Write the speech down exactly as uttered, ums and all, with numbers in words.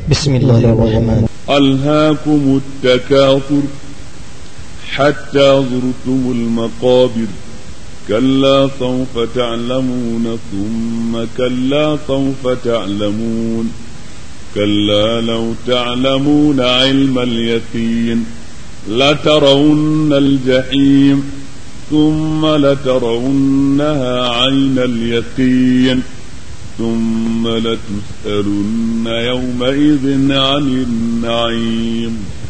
بسم الله الرحمن. ألهاكم التكاثر حتى زرتم المقابر كلا سوف تعلمون ثم كلا سوف تعلمون كلا لو تعلمون علم اليقين لترون الجحيم ثم لترونها عين اليقين ثم لتسألن يومئذ عن النعيم.